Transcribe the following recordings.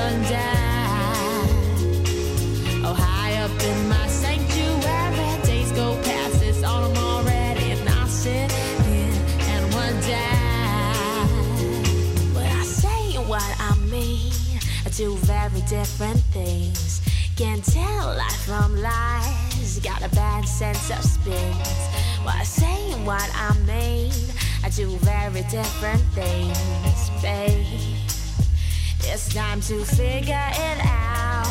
one died. Oh, high up in my sanctuary, days go past, it's autumn already, and I sit here and one died. But I say what I mean, two very different things. Can't tell life from lies, got a bad sense of spins. While saying what I mean, I do very different things, babe. It's time to figure it out.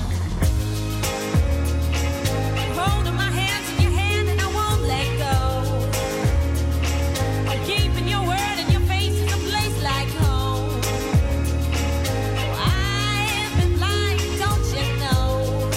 Holding my hands in your hand and I won't let go. I'm keeping your word and your face is a place like home. I've been blind, don't you know?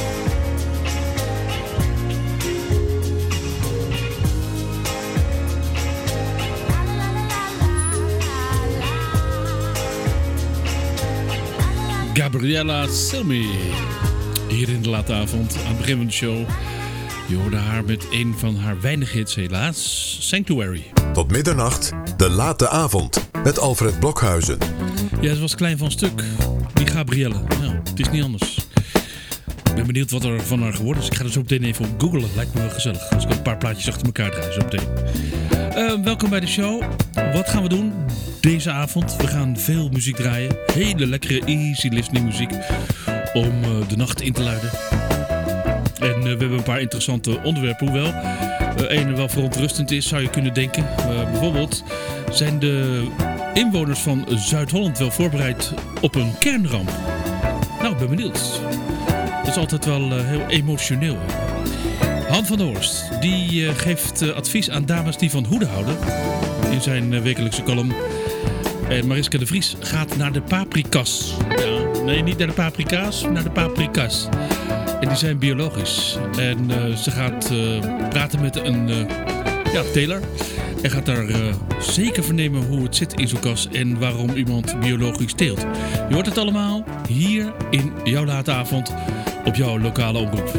Gabriella Cilmi. Hier in de late avond, aan het begin van de show. Je hoorde haar met een van haar weinige hits helaas, Sanctuary. Tot middernacht, de late avond, met Alfred Blokhuizen. Ja, het was klein van stuk. Die Gabriella, nou, het is niet anders. Ik ben benieuwd wat er van haar geworden is. Ik ga er zo meteen even op googlen, lijkt me wel gezellig. Als ik een paar plaatjes achter elkaar draai, zo meteen. Welkom bij de show. Wat gaan we doen deze avond? We gaan veel muziek draaien. Hele lekkere easy listening muziek om de nacht in te luiden. En we hebben een paar interessante onderwerpen. Hoewel een wel verontrustend is, zou je kunnen denken. Bijvoorbeeld, zijn de inwoners van Zuid-Holland wel voorbereid op een kernramp? Nou, ik ben benieuwd. Dat is altijd wel heel emotioneel. Han van der Horst, die geeft advies aan dames die van hoeden houden in zijn wekelijkse column. En Mariska de Vries gaat naar de paprika's. Ja, nee, niet naar de paprika's, naar de paprika's. En die zijn biologisch. En ze gaat praten met een teler. En gaat daar zeker vernemen hoe het zit in zo'n kas en waarom iemand biologisch teelt. Je hoort het allemaal hier in jouw late avond op jouw lokale omroep.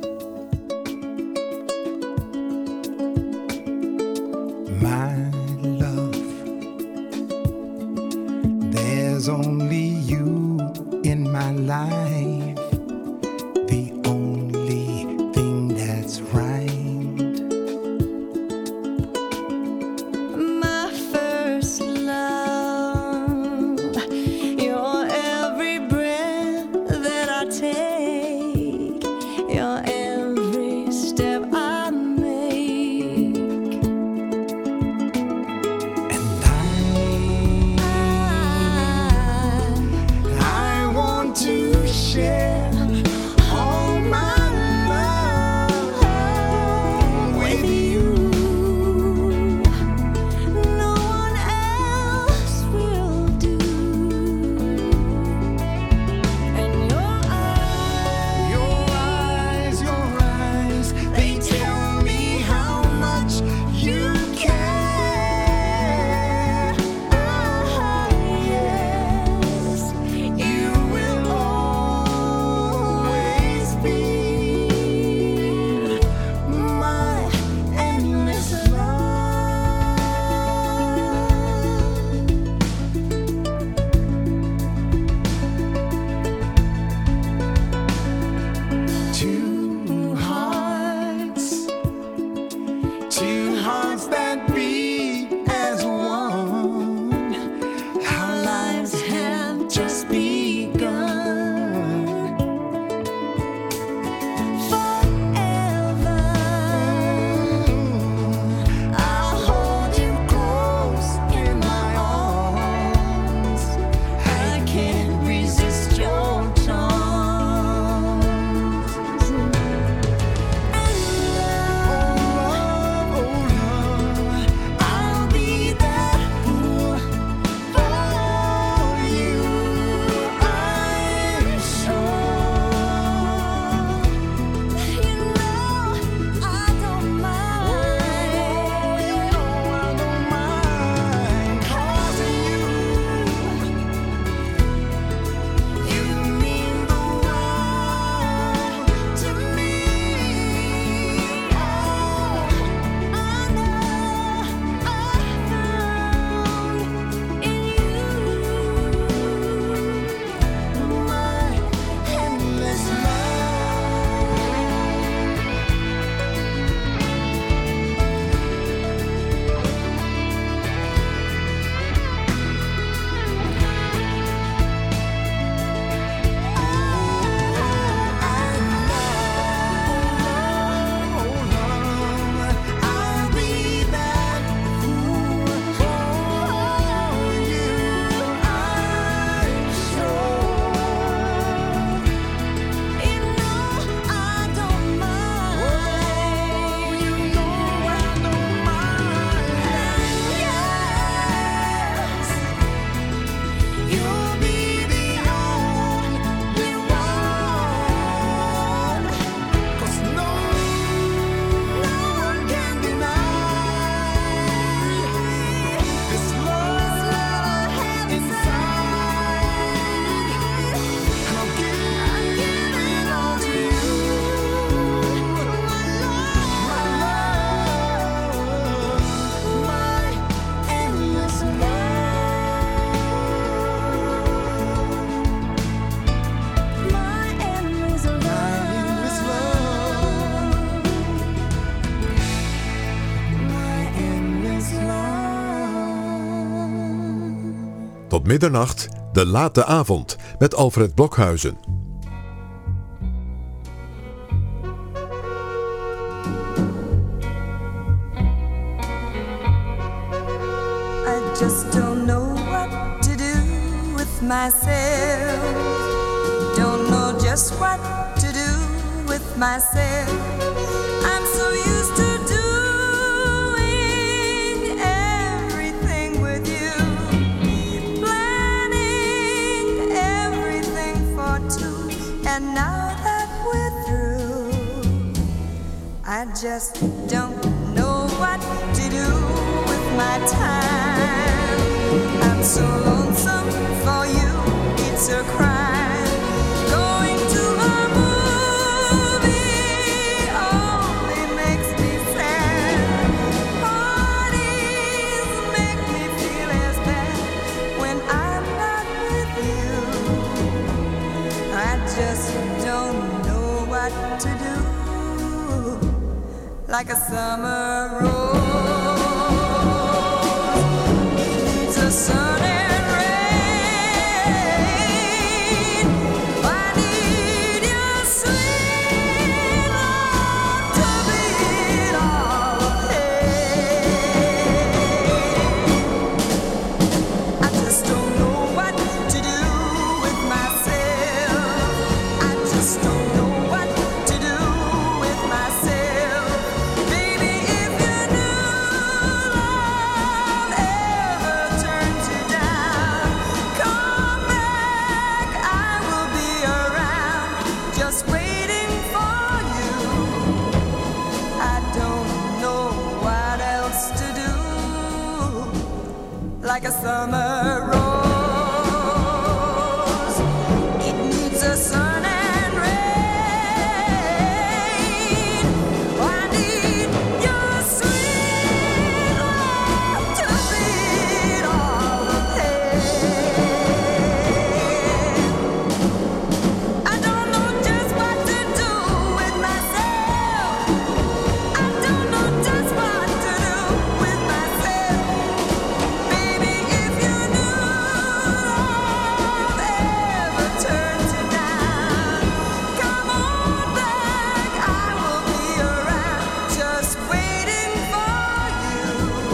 There's only you in my life, the only thing that's right. My first love, you're every breath that I take, you're every step I make. And I want to share Tot middernacht, de late avond met Alfred Blokhuizen. I just don't know what to do with myself. Don't know just what to do with myself. I'm so used to doing everything with you, planning everything for two, and now that we're through, I just don't know what to do with my time. I'm so lonesome for you, it's a crime. Going to a movie only makes me sad. Parties make me feel as bad when I'm not with you. I just don't know what to do. Like a summer rose needs a sun and rain. I need your sweet love to beat all the pain. I just don't know what to do with myself. I just don't know what to do with myself. Baby, if you knew love ever turns you down, come back, I will be around, just waiting for you. I don't know what else to do. Like a summer rose, it needs a sun and rain. I need your sweet love to beat all the pain. I don't know just what to do with myself. I don't know just what to do with myself. Baby, if you knew love ever turns you down, come on back, I will be around, just waiting for you.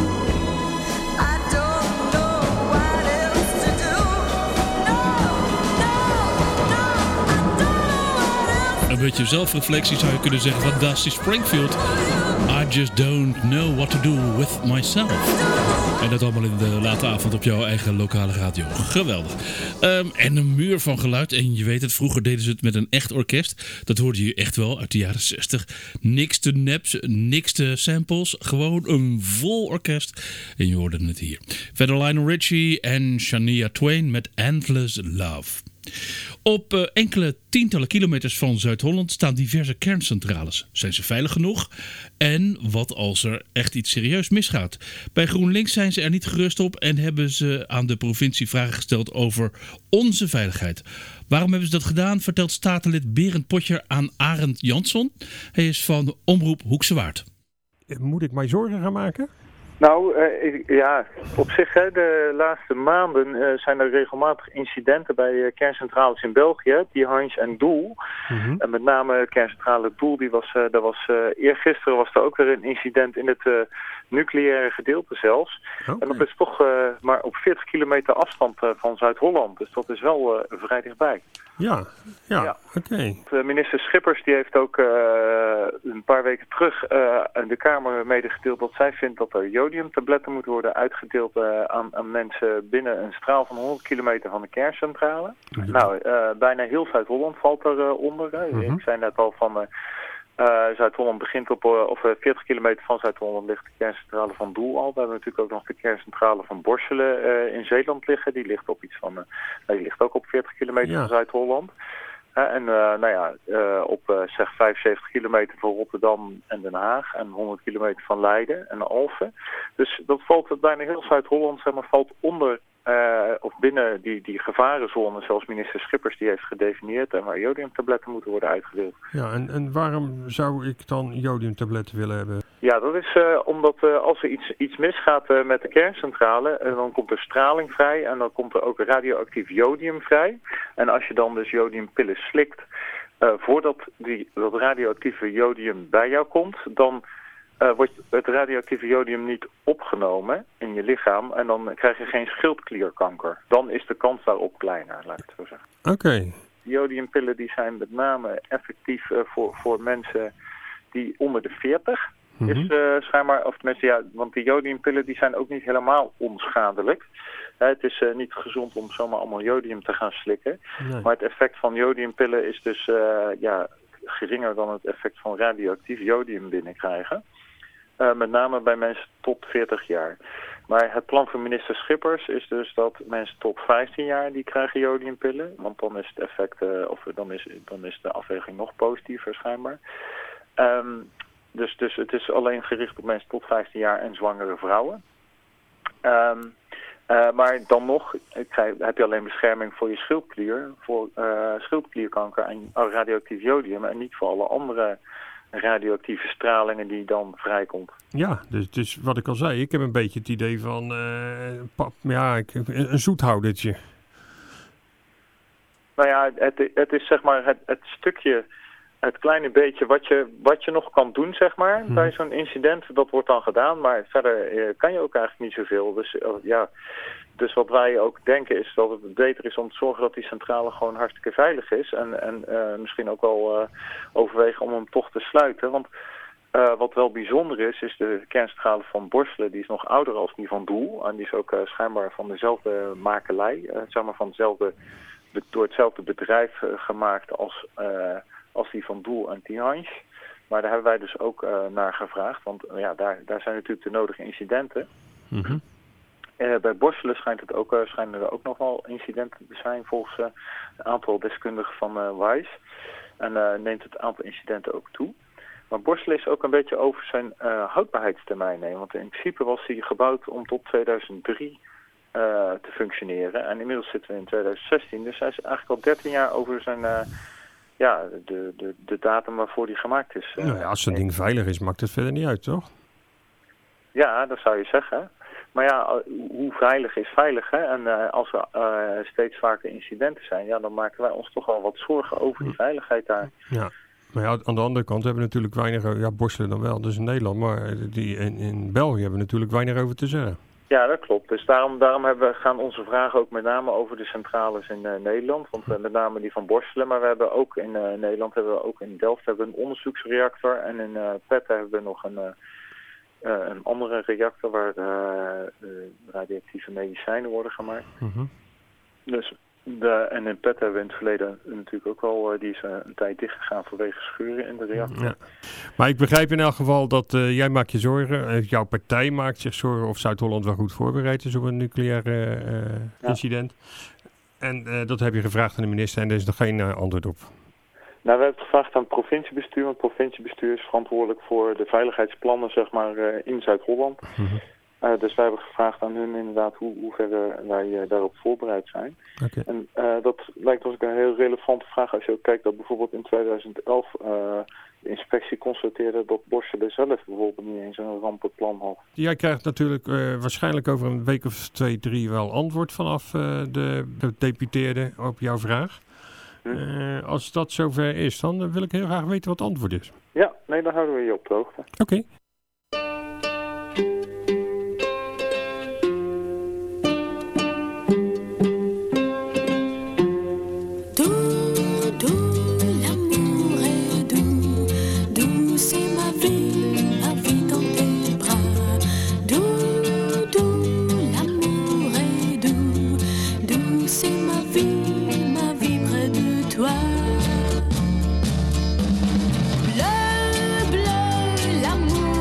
I don't know what else to do. No, no, no, I don't know what else. Een beetje zelfreflectie zou je kunnen zeggen van Dusty Springfield. I just don't know what to do with myself. En dat allemaal in de late avond op jouw eigen lokale radio. Geweldig. En een muur van geluid. En je weet het, vroeger deden ze het met een echt orkest. Dat hoorde je echt wel uit de jaren 60. Niks te naps, niks te samples. Gewoon een vol orkest. En je hoorde het hier. Verder Lionel Richie en Shania Twain met Endless Love. Op enkele tientallen kilometers van Zuid-Holland staan diverse kerncentrales. Zijn ze veilig genoeg? En wat als er echt iets serieus misgaat? Bij GroenLinks zijn ze er niet gerust op en hebben ze aan de provincie vragen gesteld over onze veiligheid. Waarom hebben ze dat gedaan? Vertelt statenlid Berend Potjer aan Arend Jansson. Hij is van Omroep Hoekse Waard. Moet ik mij zorgen gaan maken? Nou, ja, op zich, hè, de laatste maanden zijn er regelmatig incidenten bij kerncentrales in België, Tihange en Doel. En met name kerncentrale Doel, eergisteren was er ook weer een incident in het nucleaire gedeelte zels. Okay. En dat is toch maar op 40 kilometer afstand van Zuid-Holland, dus dat is wel vrij dichtbij. Ja. Oké. Minister Schippers die heeft ook een paar weken terug aan de Kamer medegedeeld dat zij vindt dat er jodiumtabletten moeten worden uitgedeeld aan mensen binnen een straal van 100 kilometer van de kerncentrale. Nou, bijna heel Zuid-Holland valt eronder. Ik zei net al van Zuid-Holland begint op 40 kilometer van Zuid-Holland ligt de kerncentrale van Doel al. We hebben natuurlijk ook nog de kerncentrale van Borselen in Zeeland liggen. Die ligt op die ligt ook op 40 kilometer van Zuid-Holland. Op zeg 75 kilometer van Rotterdam en Den Haag en 100 kilometer van Leiden en Alphen. Dus dat valt bijna heel Zuid-Holland, zeg maar, valt onder of binnen die gevarenzone, zoals minister Schippers die heeft gedefinieerd, en waar jodiumtabletten moeten worden uitgedeeld. Ja, en waarom zou ik dan jodiumtabletten willen hebben? Ja, dat is omdat als er iets misgaat met de kerncentrale, dan komt er straling vrij en dan komt er ook radioactief jodium vrij. En als je dan dus jodiumpillen slikt, voordat dat radioactieve jodium bij jou komt, dan wordt het radioactieve jodium niet opgenomen in je lichaam en dan krijg je geen schildklierkanker. Dan is de kans daarop kleiner, laat ik het zo zeggen. Oké. Jodiumpillen die zijn met name effectief voor mensen die onder de 40 is schijnbaar, of tenminste ja, want die jodiumpillen die zijn ook niet helemaal onschadelijk. Het is niet gezond om zomaar allemaal jodium te gaan slikken. Nee. Maar het effect van jodiumpillen is dus geringer dan het effect van radioactief jodium binnenkrijgen. Met name bij mensen tot 40 jaar. Maar het plan van minister Schippers is dus dat mensen tot 15 jaar die krijgen jodiumpillen. Want dan is het effect, dan is de afweging nog positiever schijnbaar. Dus het is alleen gericht op mensen tot 15 jaar en zwangere vrouwen. Maar dan nog heb je alleen bescherming voor je schildklier, voor schildklierkanker en radioactief jodium en niet voor alle andere radioactieve stralingen die dan vrijkomt. Ja, dus wat ik al zei, ik heb een beetje het idee van een zoethoudertje. Nou ja, het is zeg maar het stukje, het kleine beetje wat je nog kan doen, zeg maar, bij zo'n incident, dat wordt dan gedaan, maar verder kan je ook eigenlijk niet zoveel. Dus wat wij ook denken is dat het beter is om te zorgen dat die centrale gewoon hartstikke veilig is. En misschien ook wel overwegen om hem toch te sluiten. Want wat wel bijzonder is de kerncentrale van Borselen. Die is nog ouder als die van Doel. En die is ook schijnbaar van dezelfde makelij. Zeg maar door hetzelfde bedrijf gemaakt als die van Doel en Tihange. Maar daar hebben wij dus ook naar gevraagd. Want daar zijn natuurlijk de nodige incidenten. Mm-hmm. Bij Borselen schijnen er ook nog wel incidenten te zijn volgens een aantal deskundigen van WISE. En neemt het aantal incidenten ook toe. Maar Borselen is ook een beetje over zijn houdbaarheidstermijn heen. Want in principe was hij gebouwd om tot 2003 te functioneren. En inmiddels zitten we in 2016. Dus hij is eigenlijk al 13 jaar over zijn de datum waarvoor hij gemaakt is. Als zo'n ding veilig is, maakt het verder niet uit, toch? Ja, dat zou je zeggen. Maar ja, hoe veilig is veilig, hè? En als er steeds vaker incidenten zijn, dan maken wij ons toch wel wat zorgen over die veiligheid daar. Ja, maar ja, aan de andere kant hebben we natuurlijk weinig, Borselen dan wel, dus in Nederland, maar in België hebben we natuurlijk weinig over te zeggen. Ja, dat klopt. Dus daarom gaan onze vragen ook met name over de centrales in Nederland. Want met name die van Borselen. Maar we hebben ook in Nederland, in Delft hebben we een onderzoeksreactor. En in Petten hebben we nog een andere reactor waar radioactieve medicijnen worden gemaakt. Mm-hmm. Dus en in Petten hebben we in het verleden natuurlijk ook wel, die is een tijd dichtgegaan vanwege scheuren in de reactor. Ja. Maar ik begrijp in elk geval dat jij maakt je zorgen, jouw partij maakt zich zorgen of Zuid-Holland wel goed voorbereid is op een nucleair incident. En dat heb je gevraagd aan de minister en er is nog geen antwoord op. Nou, we hebben het gevraagd aan het provinciebestuur, want het provinciebestuur is verantwoordelijk voor de veiligheidsplannen, zeg maar, in Zuid-Holland. Mm-hmm. Dus wij hebben gevraagd aan hun inderdaad hoe ver wij daarop voorbereid zijn. Okay. En dat lijkt ons ook een heel relevante vraag als je ook kijkt dat bijvoorbeeld in 2011 de inspectie constateerde dat Borselen zelf bijvoorbeeld niet eens een rampenplan had. Jij krijgt natuurlijk waarschijnlijk over een week of 2-3 wel antwoord vanaf de gedeputeerde op jouw vraag. Als dat zover is, dan wil ik heel graag weten wat het antwoord is. Ja, nee, dan houden we je op de hoogte. Oké. Bleu, bleu, l'amour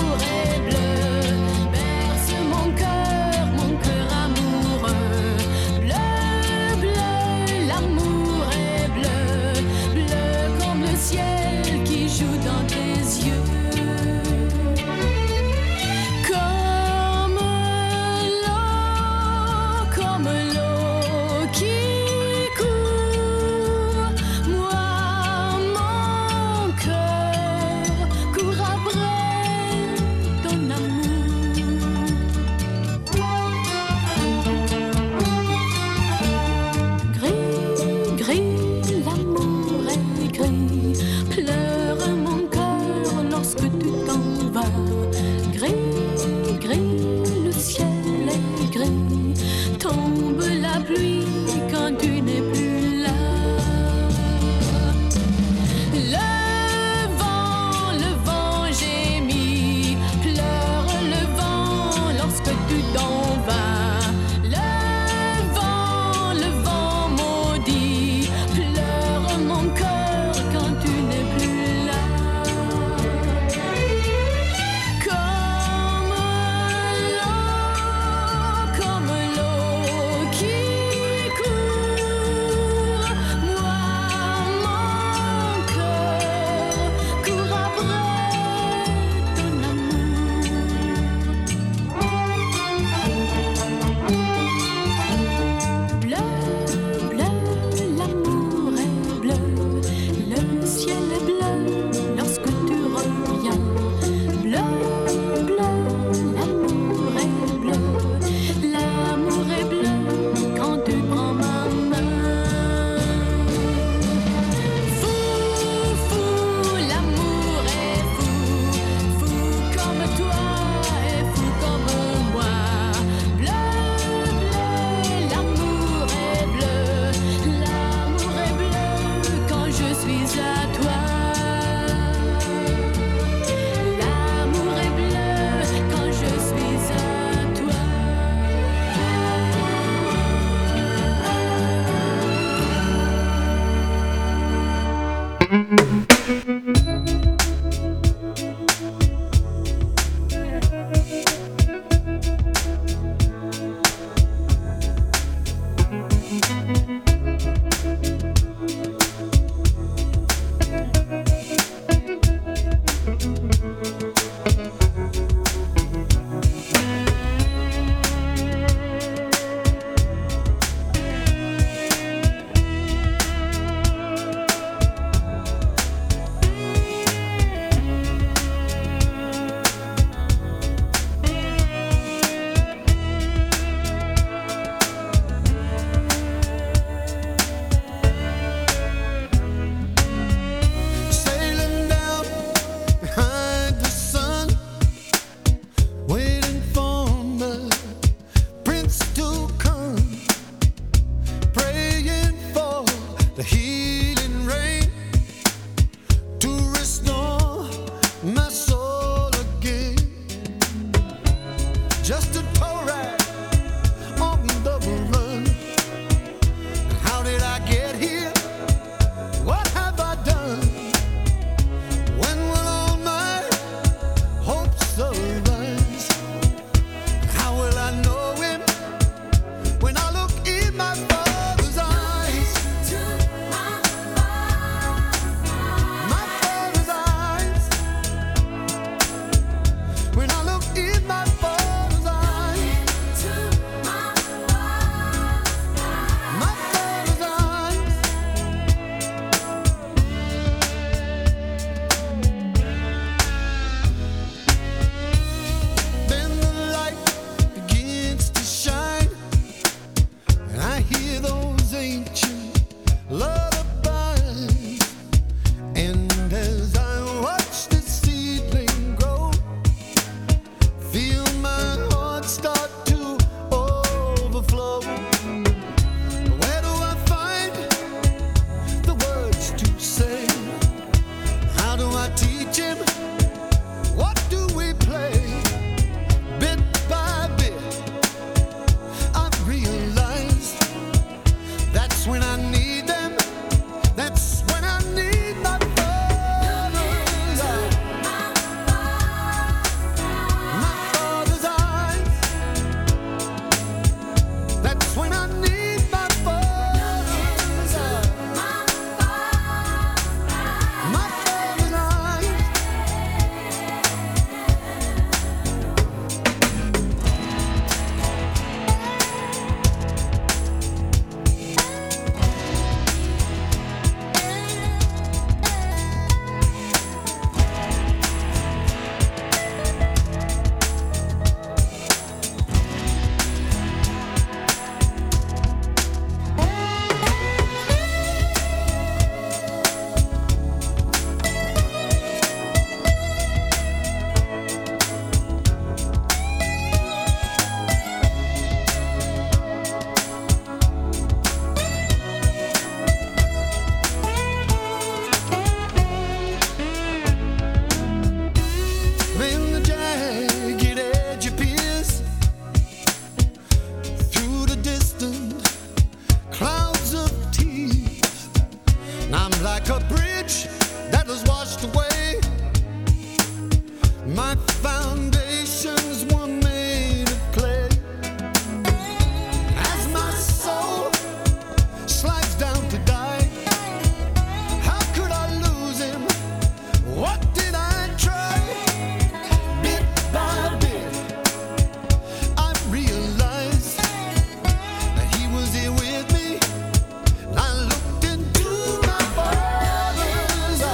eyes.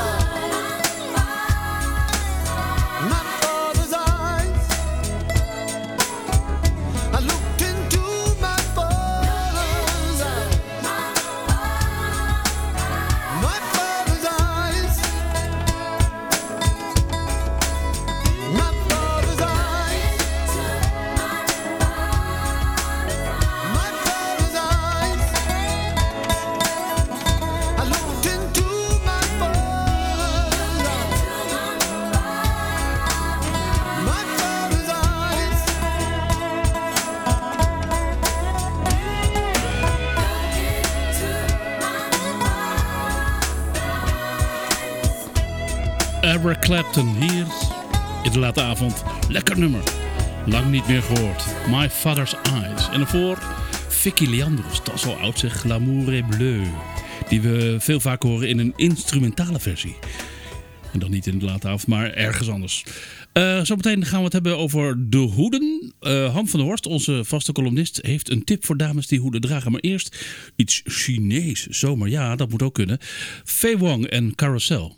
Eric Clapton hier in de late avond. Lekker nummer. Lang niet meer gehoord. My Father's Eyes. En daarvoor Vicky Leandros. Dat is al oud zeg. L'amour est bleu. Die we veel vaker horen in een instrumentale versie. En dan niet in de late avond, maar ergens anders. Zometeen gaan we het hebben over de hoeden. Han van der Horst, onze vaste columnist, heeft een tip voor dames die hoeden dragen. Maar eerst iets Chinees. Zomaar, ja, dat moet ook kunnen. Fei Wong en Carousel.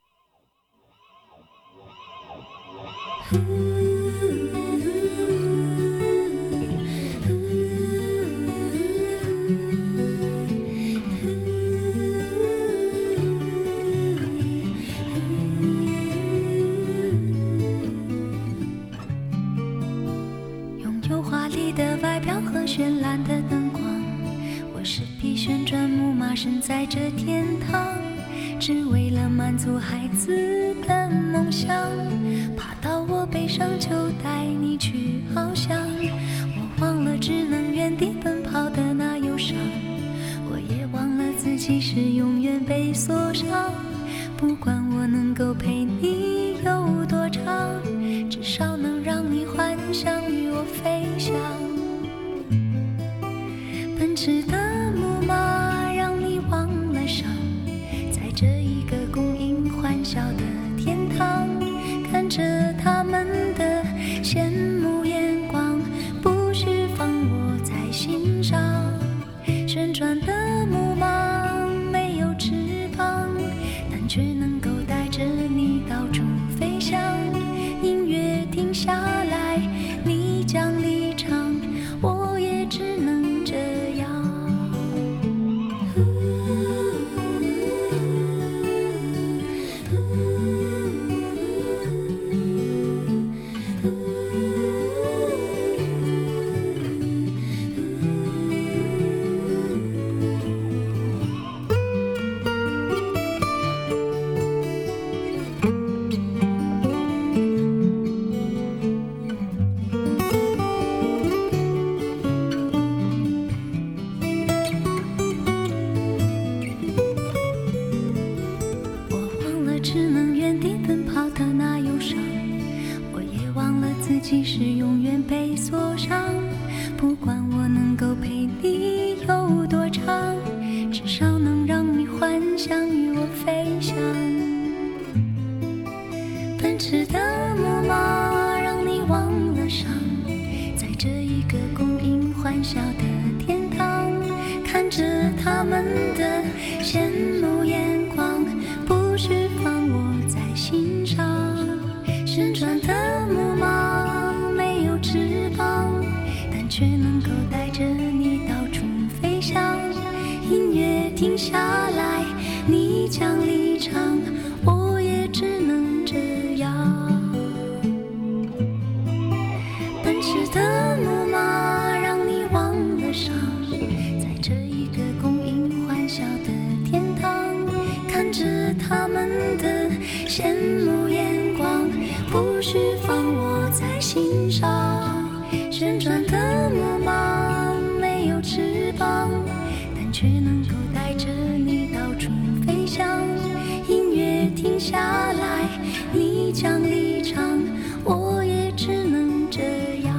绚烂的灯光，我是匹旋转木马，身在这天堂，只为了满足孩子的梦想，爬到我背上就带你去翱翔。我忘了只能原地奔跑的那忧伤，我也忘了自己是永远被锁上。不管我能够陪你有多长，至少能让你幻想与我飞翔。奔驰的木马让你忘了伤，在这一个供应欢笑的天堂，看着他们的羡慕眼光，不需放我在心上。旋转的木马没有翅膀，但却能够带着你到处飞翔。音乐停下来，你将离场，我也只能这样。是永远被锁上，不管我能够陪你有多长，至少能让你幻想与我飞翔。奔驰的木马让你忘了伤，在这一个供应欢笑的天堂，看着他们的羡慕眼光，不需放我在心上。旋转的木马翅膀，但却能够带着你到处飞翔。音乐停下来，你将离场，我也只能这样。奔驰的木马让你忘了伤，在这一个供应欢笑的天堂，看着他们的羡慕眼光，不需放我在心上。旋转的木马没有翅膀，但却能够带着你到处飞翔。音乐停下来，你将离场，我也只能这样。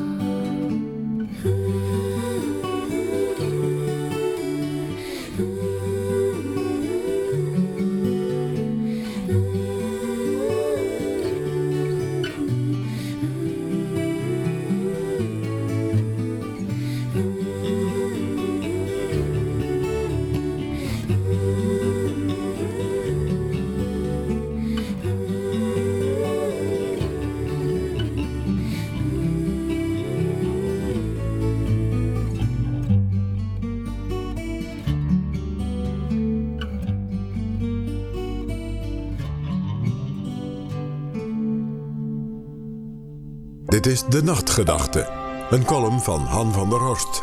Dit is De Nachtgedachte, een column van Han van der Horst.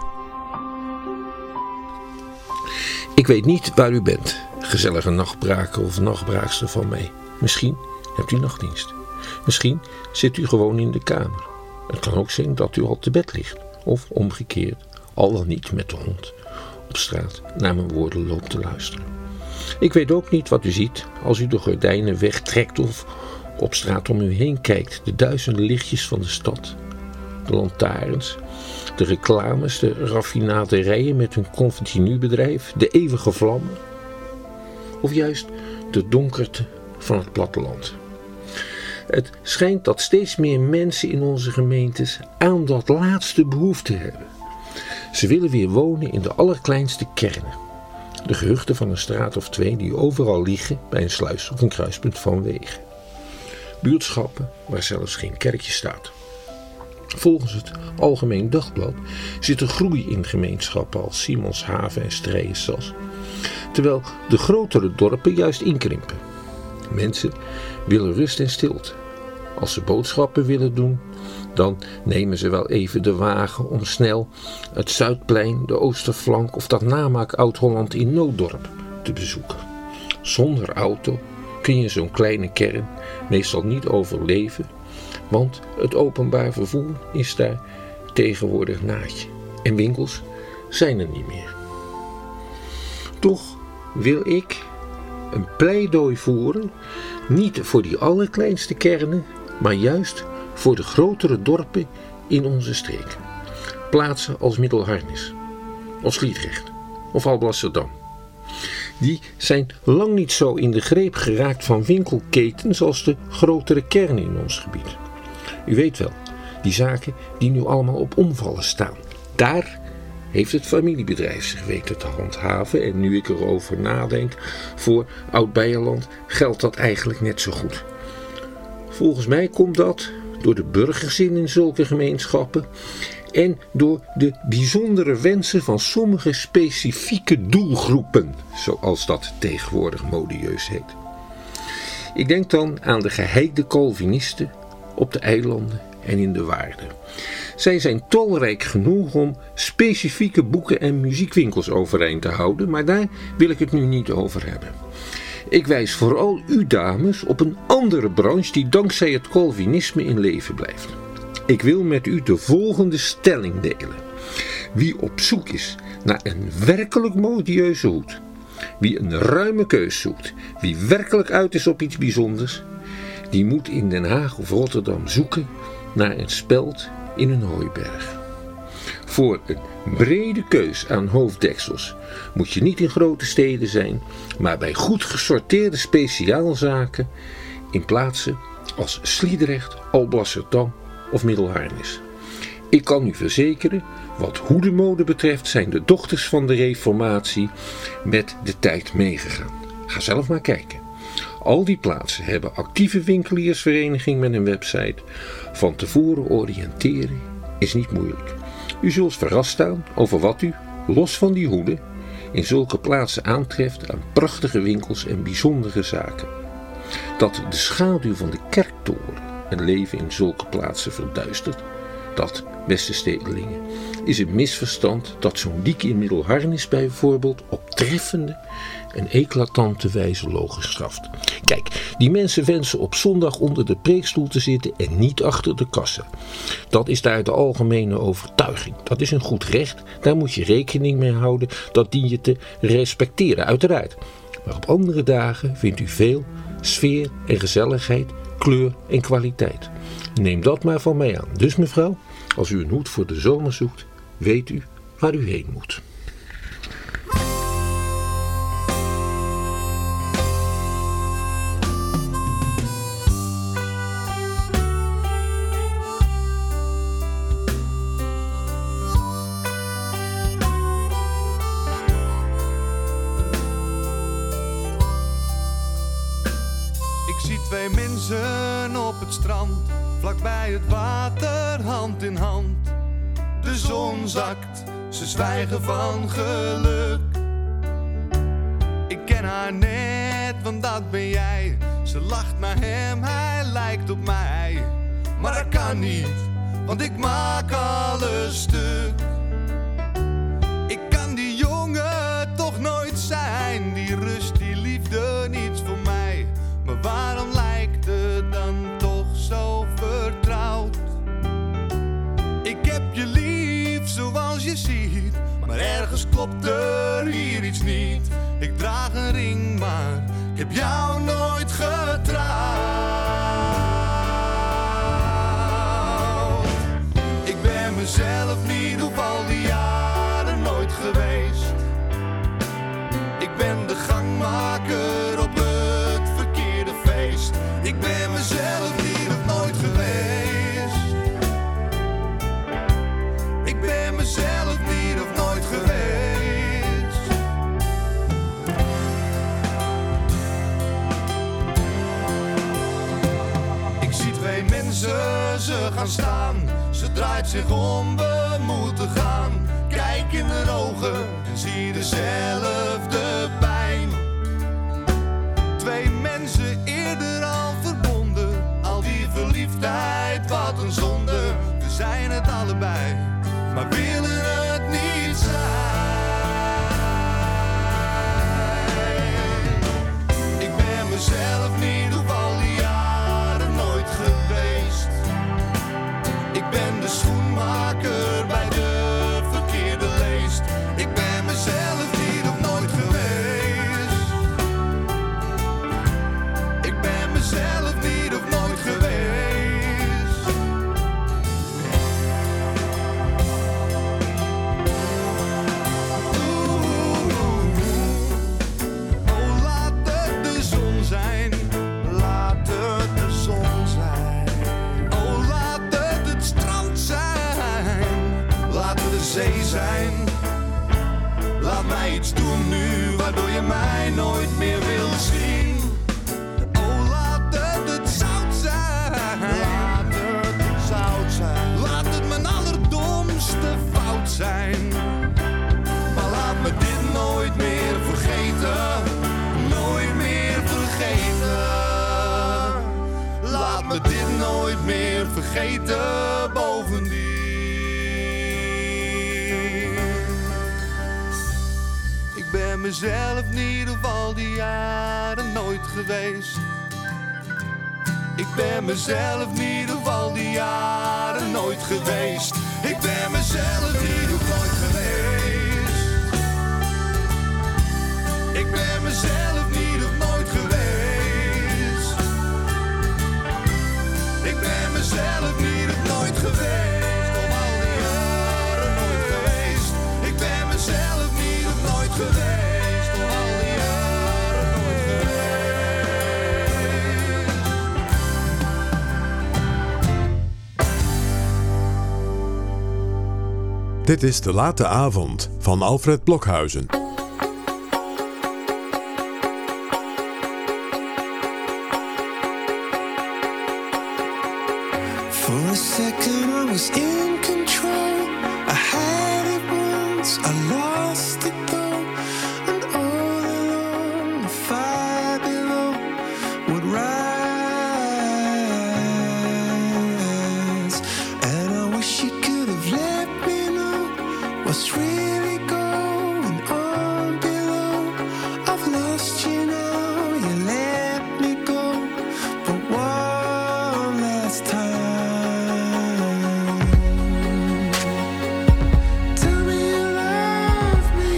Ik weet niet waar u bent, gezellige nachtbraker of nachtbraakster van mij. Misschien hebt u nachtdienst. Misschien zit u gewoon in de kamer. Het kan ook zijn dat u al te bed ligt. Of omgekeerd, al dan niet met de hond op straat naar mijn woorden loopt te luisteren. Ik weet ook niet wat u ziet als u de gordijnen wegtrekt of op straat om u heen kijkt. De duizenden lichtjes van de stad, de lantaarns, de reclames, de raffinaderijen met hun continubedrijf, de eeuwige vlammen. Of juist de donkerte van het platteland. Het schijnt dat steeds meer mensen in onze gemeentes aan dat laatste behoefte hebben. Ze willen weer wonen in de allerkleinste kernen. De gehuchten van een straat of twee die overal liggen bij een sluis of een kruispunt van wegen. Buurtschappen waar zelfs geen kerkje staat. Volgens het Algemeen Dagblad zit er groei in gemeenschappen als Simonshaven en Strijensas, terwijl de grotere dorpen juist inkrimpen. Mensen willen rust en stilte. Als ze boodschappen willen doen, dan nemen ze wel even de wagen om snel het Zuidplein, de Oosterflank of dat namaak Oud-Holland in Nooddorp te bezoeken. Zonder auto kun je zo'n kleine kern meestal niet overleven, want het openbaar vervoer is daar tegenwoordig naadje en winkels zijn er niet meer. Toch wil ik een pleidooi voeren, niet voor die allerkleinste kernen, maar juist voor de grotere dorpen in onze streek. Plaatsen als Middelharnis, of Sliedrecht, of Alblasserdam. Die zijn lang niet zo in de greep geraakt van winkelketens als de grotere kernen in ons gebied. U weet wel, die zaken die nu allemaal op omvallen staan. Daar heeft het familiebedrijf zich weten te handhaven en nu ik erover nadenk, voor Oud-Beierland geldt dat eigenlijk net zo goed. Volgens mij komt dat door de burgerzin in zulke gemeenschappen en door de bijzondere wensen van sommige specifieke doelgroepen, zoals dat tegenwoordig modieus heet. Ik denk dan aan de geheide Calvinisten op de eilanden en in de Waarden. Zij zijn talrijk genoeg om specifieke boeken en muziekwinkels overeind te houden, maar daar wil ik het nu niet over hebben. Ik wijs vooral u dames op een andere branche die dankzij het Calvinisme in leven blijft. Ik wil met u de volgende stelling delen. Wie op zoek is naar een werkelijk modieuze hoed, wie een ruime keus zoekt, wie werkelijk uit is op iets bijzonders, die moet in Den Haag of Rotterdam zoeken naar een speld in een hooiberg. Voor een brede keus aan hoofddeksels moet je niet in grote steden zijn, maar bij goed gesorteerde speciaalzaken in plaatsen als Sliedrecht, Alblasserdam of Middelharnis. Ik kan u verzekeren, wat hoedenmode betreft zijn de dochters van de Reformatie met de tijd meegegaan. Ga zelf maar kijken. Al die plaatsen hebben actieve winkeliersvereniging met een website. Van tevoren oriënteren is niet moeilijk. U zult verrast staan over wat u, los van die hoeden, in zulke plaatsen aantreft aan prachtige winkels en bijzondere zaken. Dat de schaduw van de kerktoren het leven in zulke plaatsen verduistert, dat, beste stedelingen, is een misverstand dat zo'n diek in Middelharnis bijvoorbeeld op treffende en eclatante wijze logenstraft. Kijk, die mensen wensen op zondag onder de preekstoel te zitten en niet achter de kassa. Dat is daar de algemene overtuiging. Dat is een goed recht, daar moet je rekening mee houden, dat dien je te respecteren, uiteraard. Maar op andere dagen vindt u veel sfeer en gezelligheid, kleur en kwaliteit. Neem dat maar van mij aan. Dus mevrouw, als u een hoed voor de zomer zoekt, weet u waar u heen moet. Ik zie twee mensen op het strand, vlakbij het water, hand in hand. De zon zakt, ze zwijgen van geluk. Ik ken haar net, want dat ben jij. Ze lacht naar hem, hij lijkt op mij. Maar dat kan niet, want ik maak alles stuk. Ik kan die jongen toch nooit zijn, die rust, die liefde, niets voor mij. Maar waarom lijkt het dan toch zo vertrouwd? Ik heb je lief zoals je ziet, maar ergens klopt er hier iets niet. Ik draag een ring, Ik ben mezelf niet of nooit geweest. Ik ben mezelf niet of nooit geweest. Ik zie twee mensen, ze gaan staan. Ze draait zich om, we moeten gaan. Kijk in de ogen en zie dezelfde pijn. Twee mensen eerder al verbonden. Al die verliefdheid, wat een zonde. We zijn het allebei, maar willen het niet zijn. Ik ben mezelf niet op al die jaren nooit geweest. Ik ben de schoenmaker bij de verkeerde leest. Ik ben mezelf niet of nooit geweest. Ik ben mezelf niet of nooit geweest. Oh, laat het de zon zijn. Laat het de zon zijn. Oh, laat het strand zijn. Laat het de zee zijn. Laat mij iets doen nu, waardoor je mij nooit meer wil zien. Oh, laat het zout zijn. Laat het zout zijn. Laat het mijn allerdomste fout zijn. Maar laat me dit nooit meer vergeten. Nooit meer vergeten. Laat me dit nooit meer vergeten bovendien. Ik ben mezelf niet of al die jaren nooit geweest. Ik ben mezelf niet of al die jaren nooit geweest. Ik ben mezelf niet of nooit geweest. Ik ben mezelf niet of nooit geweest. Ik ben mezelf niet of nooit geweest. Om al die jaren nooit geweest. Ik ben mezelf niet of nooit geweest. Om al die jaren nooit geweest. Dit is De Late Avond van Alfred Blokhuizen. For a second I was in control. I had it once, I lost it though. And all along the fire below would rise. And I wish you could have let me know what's really going on below. I've lost you now, you let me go. But one last time. Tell me you love me.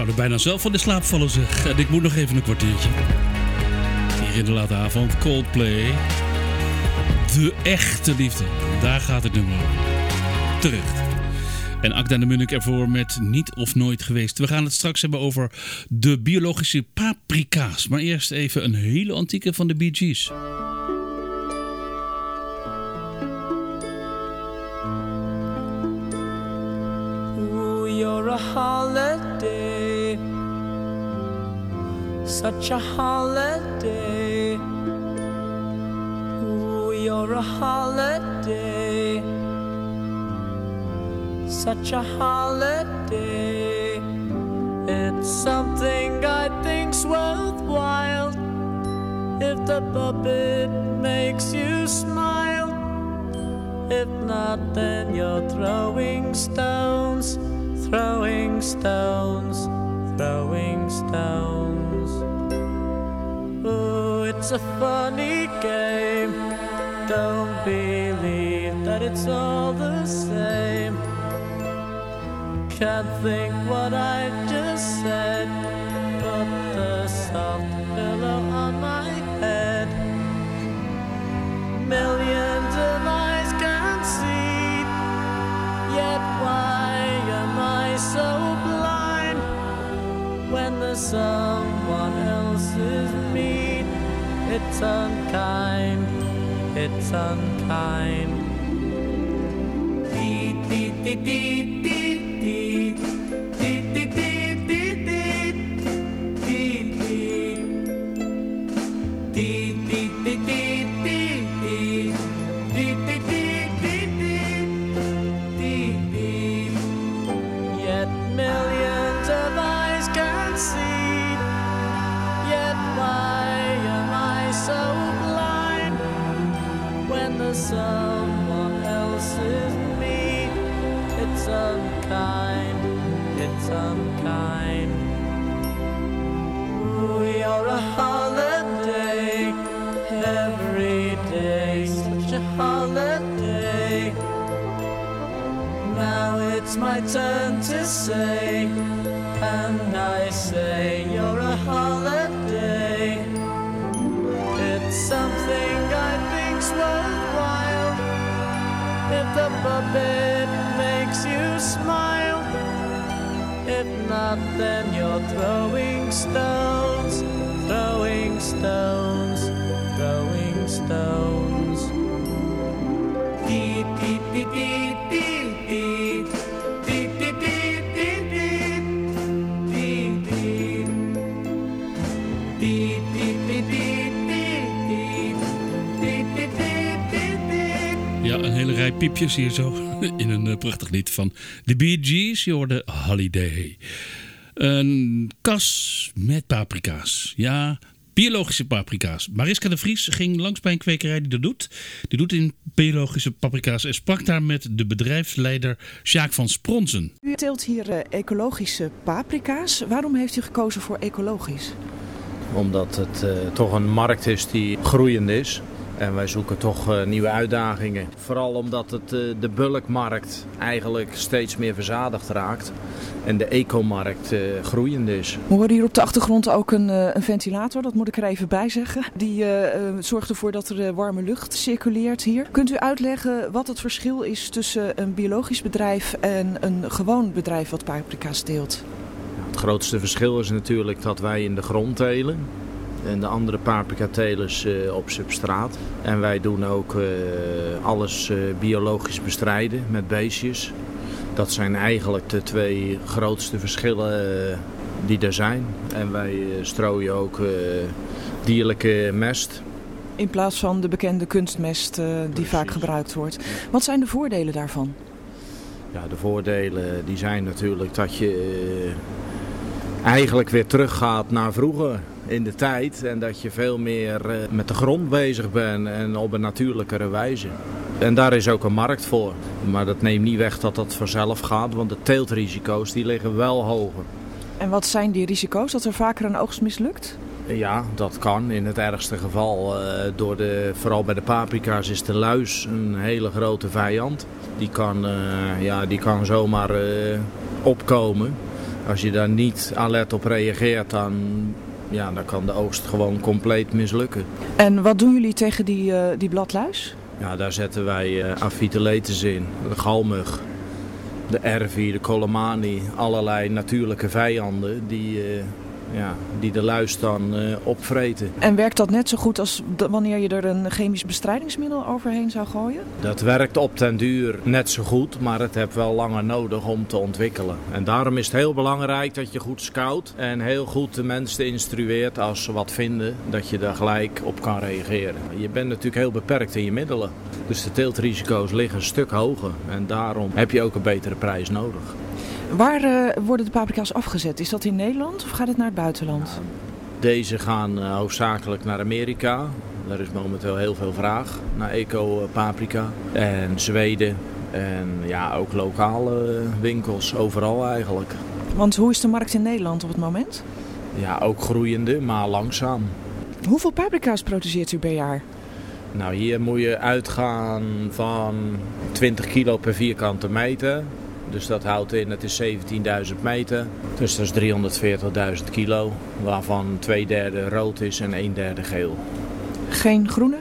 er bijna zelf van de slaap vallen zeg. En ik moet nog even een kwartiertje. Hier in de late avond Coldplay. De echte liefde. Daar gaat het nummer over. Terecht. En Akda de Munnik ervoor met Niet of Nooit Geweest. We gaan het straks hebben over de biologische paprika's. Maar eerst even een hele antieke van de Bee Gees. Ooh, you're a holiday, such a holiday. Ooh, you're a holiday, such a holiday. It's something I think's worthwhile if the puppet makes you smile. If not, then you're throwing stones, throwing stones, throwing stones. Ooh, it's a funny game. Don't believe that it's all the same. Can't think what I just said. Put the soft pillow on my head. Millions of eyes can see, yet why am I so blind when there's someone else's mean? It's unkind, it's unkind. Dee, dee, dee, dee, dee. Someone else's me. It's unkind, it's unkind. We are a holiday, every day, such a holiday. Now it's my turn to say, and I say you're a holiday. It's something I think's worthwhile if the puppet makes you smile. If not, then you're throwing stones, throwing stones, throwing stones. Dee, dee, dee, dee, dee, dee. Dee, dee, dee, dee, dee. Dee, dee. Dee, dee, dee, dee, dee. Dee, dee, dee, dee, dee. Ja, een hele rij piepjes hier zo in een prachtig lied van de Bee Gees. Je hoorde Holiday. Een kas met paprika's. Ja, biologische paprika's. Mariska de Vries ging langs bij een kwekerij die dat doet. Die doet in biologische paprika's en sprak daar met de bedrijfsleider Sjaak van Spronsen. U teelt hier ecologische paprika's. Waarom heeft u gekozen voor ecologisch? Omdat het toch een markt is die groeiend is. En wij zoeken toch nieuwe uitdagingen. Vooral omdat het de bulkmarkt eigenlijk steeds meer verzadigd raakt. En de ecomarkt groeiend is. We horen hier op de achtergrond ook een ventilator, dat moet ik er even bij zeggen. Die zorgt ervoor dat er warme lucht circuleert hier. Kunt u uitleggen wat het verschil is tussen een biologisch bedrijf en een gewoon bedrijf wat paprika's teelt? Het grootste verschil is natuurlijk dat wij in de grond telen. En de andere paprikatelers op substraat. En wij doen ook alles biologisch bestrijden met beestjes. Dat zijn eigenlijk de twee grootste verschillen die er zijn. En wij strooien ook dierlijke mest. In plaats van de bekende kunstmest die vaak gebruikt wordt. Wat zijn de voordelen daarvan? Ja, de voordelen die zijn natuurlijk dat je eigenlijk weer teruggaat naar vroeger in de tijd. En dat je veel meer met de grond bezig bent en op een natuurlijkere wijze. En daar is ook een markt voor. Maar dat neemt niet weg dat dat vanzelf gaat, want de teeltrisico's die liggen wel hoger. En wat zijn die risico's? Dat er vaker een oogst mislukt? Ja, dat kan. In het ergste geval, vooral bij de paprika's, is de luis een hele grote vijand. Die kan zomaar opkomen. Als je daar niet alert op reageert, dan kan de oogst gewoon compleet mislukken. En wat doen jullie tegen die bladluis? Ja, daar zetten wij Aphyteletes in, de galmug, de ervie, de collemani, allerlei natuurlijke vijanden die de luis dan opvreten. En werkt dat net zo goed als wanneer je er een chemisch bestrijdingsmiddel overheen zou gooien? Dat werkt op den duur net zo goed, maar het heeft wel langer nodig om te ontwikkelen. En daarom is het heel belangrijk dat je goed scout en heel goed de mensen instrueert als ze wat vinden, dat je daar gelijk op kan reageren. Je bent natuurlijk heel beperkt in je middelen, dus de teeltrisico's liggen een stuk hoger en daarom heb je ook een betere prijs nodig. Waar worden de paprika's afgezet? Is dat in Nederland of gaat het naar het buitenland? Deze gaan hoofdzakelijk naar Amerika. Daar is momenteel heel veel vraag naar eco-paprika. En Zweden en ook lokale winkels, overal eigenlijk. Want hoe is de markt in Nederland op het moment? Ja, ook groeiende, maar langzaam. Hoeveel paprika's produceert u per jaar? Nou, hier moet je uitgaan van 20 kilo per vierkante meter. Dus dat houdt in, het is 17.000 meter. Dus dat is 340.000 kilo. Waarvan 2/3 rood is en 1/3 geel. Geen groene?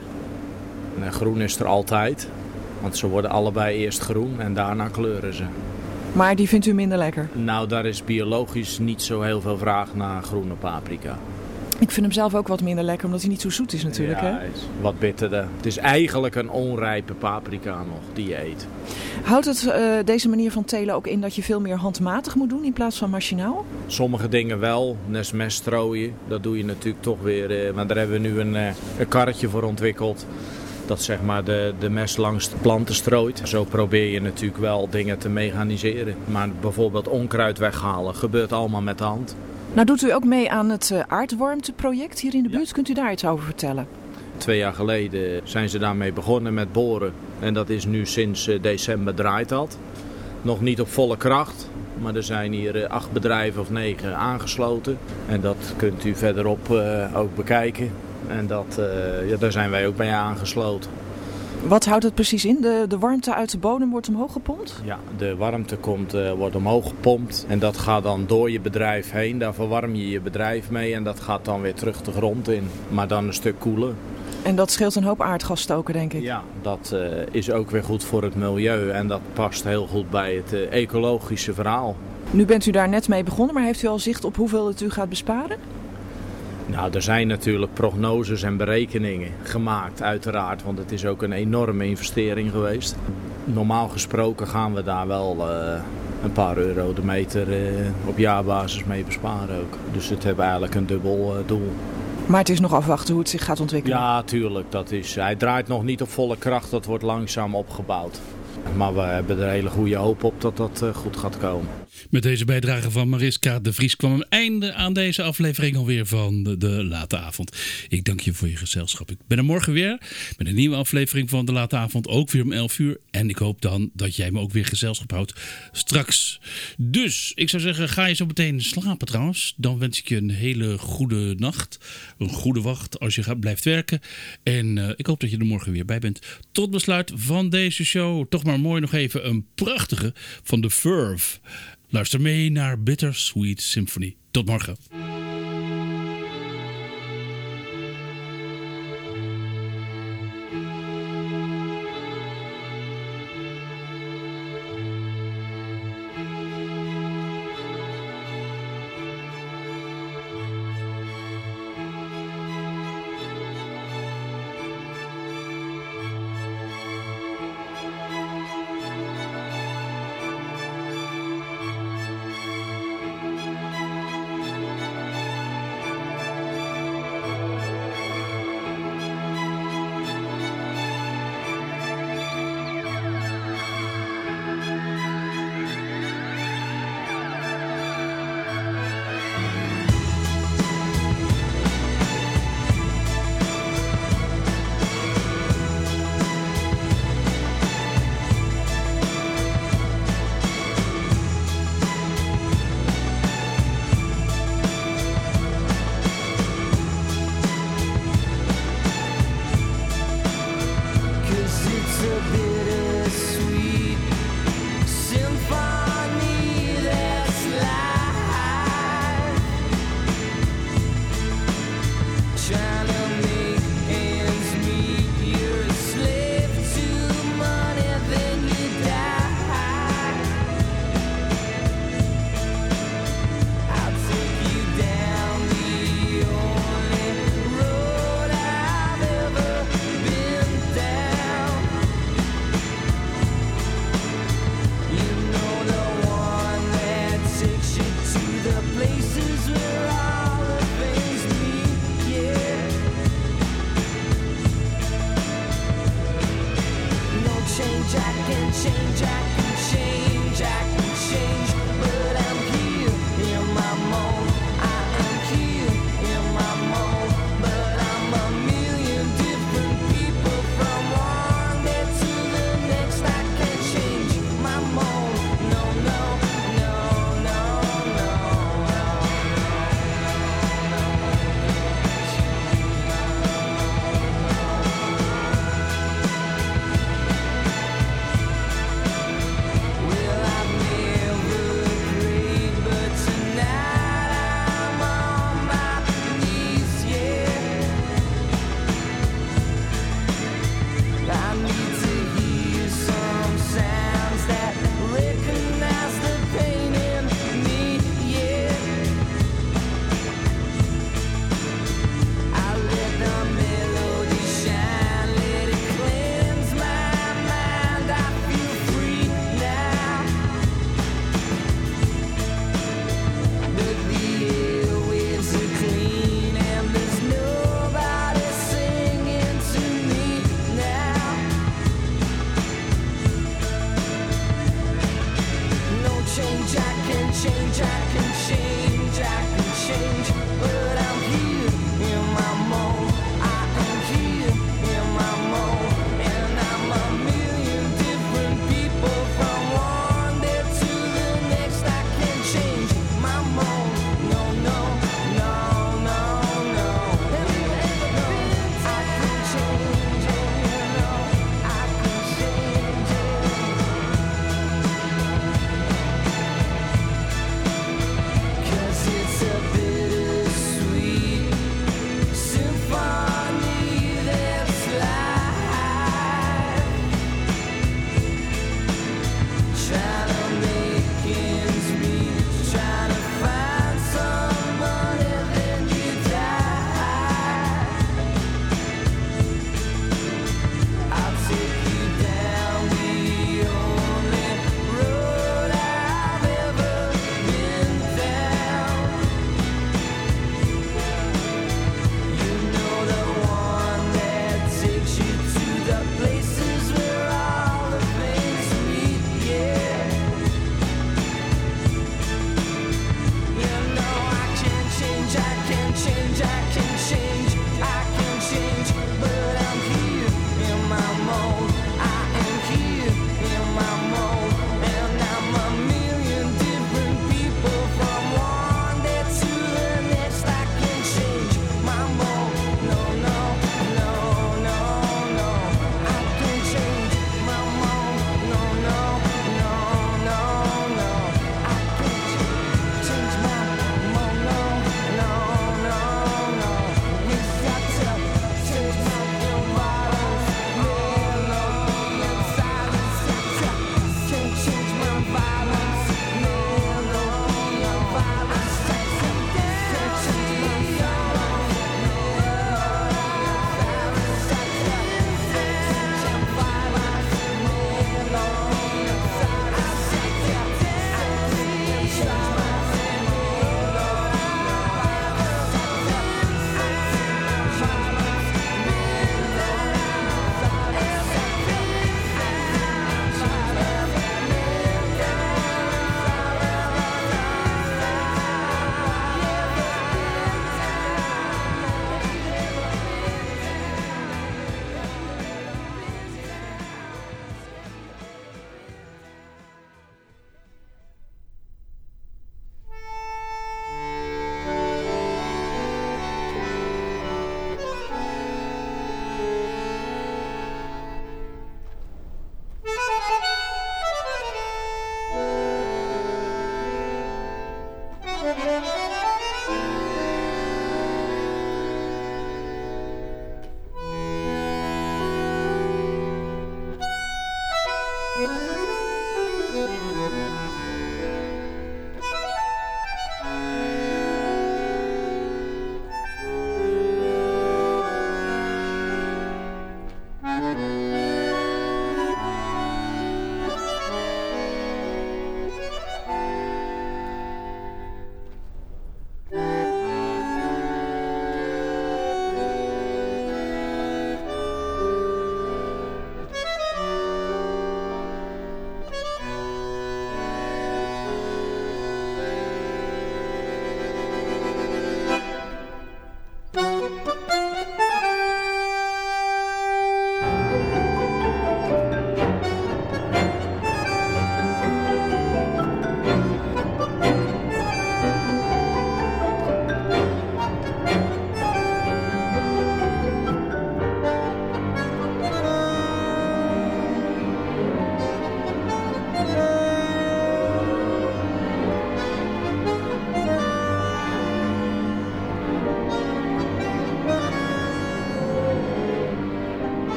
Nee, groen is er altijd. Want ze worden allebei eerst groen en daarna kleuren ze. Maar die vindt u minder lekker? Nou, daar is biologisch niet zo heel veel vraag naar groene paprika. Ik vind hem zelf ook wat minder lekker, omdat hij niet zo zoet is natuurlijk. Ja, hè? hij is wat bitterder. Het is eigenlijk een onrijpe paprika nog die je eet. Houdt het deze manier van telen ook in dat je veel meer handmatig moet doen in plaats van machinaal? Sommige dingen wel, net mest strooien. Dat doe je natuurlijk toch weer. Maar daar hebben we nu een karretje voor ontwikkeld. Dat zeg maar de mest langs de planten strooit. Zo probeer je natuurlijk wel dingen te mechaniseren. Maar bijvoorbeeld onkruid weghalen gebeurt allemaal met de hand. Nou doet u ook mee aan het aardwarmteproject hier in de buurt. Ja. Kunt u daar iets over vertellen? 2 jaar geleden zijn ze daarmee begonnen met boren. En dat is nu sinds december draait dat. Nog niet op volle kracht. Maar er zijn hier 8 bedrijven of 9 aangesloten. En dat kunt u verderop ook bekijken. En daar zijn wij ook bij aangesloten. Wat houdt het precies in? De warmte uit de bodem wordt omhoog gepompt? Ja, de warmte wordt omhoog gepompt. En dat gaat dan door je bedrijf heen. Daar verwarm je je bedrijf mee. En dat gaat dan weer terug de grond in. Maar dan een stuk koeler. En dat scheelt een hoop aardgas stoken, denk ik. Ja, dat is ook weer goed voor het milieu. En dat past heel goed bij het ecologische verhaal. Nu bent u daar net mee begonnen. Maar heeft u al zicht op hoeveel het u gaat besparen? Nou, er zijn natuurlijk prognoses en berekeningen gemaakt, uiteraard. Want het is ook een enorme investering geweest. Normaal gesproken gaan we daar wel een paar euro de meter op jaarbasis mee besparen ook. Dus het hebben eigenlijk een dubbel doel. Maar het is nog afwachten hoe het zich gaat ontwikkelen? Ja, tuurlijk. Hij draait nog niet op volle kracht. Dat wordt langzaam opgebouwd. Maar we hebben er hele goede hoop op dat dat goed gaat komen. Met deze bijdrage van Mariska de Vries kwam een einde aan deze aflevering alweer van de Late Avond. Ik dank je voor je gezelschap. Ik ben er morgen weer met een nieuwe aflevering van de Late Avond. Ook weer om 11 uur. En ik hoop dan dat jij me ook weer gezelschap houdt straks. Dus ik zou zeggen, ga je zo meteen slapen trouwens. Dan wens ik je een hele goede nacht. Een goede wacht als je blijft werken. En ik hoop dat je er morgen weer bij bent. Tot besluit van deze show. Toch maar mooi nog even een prachtige van The Verve. Luister mee naar Bittersweet Symphony. Tot morgen.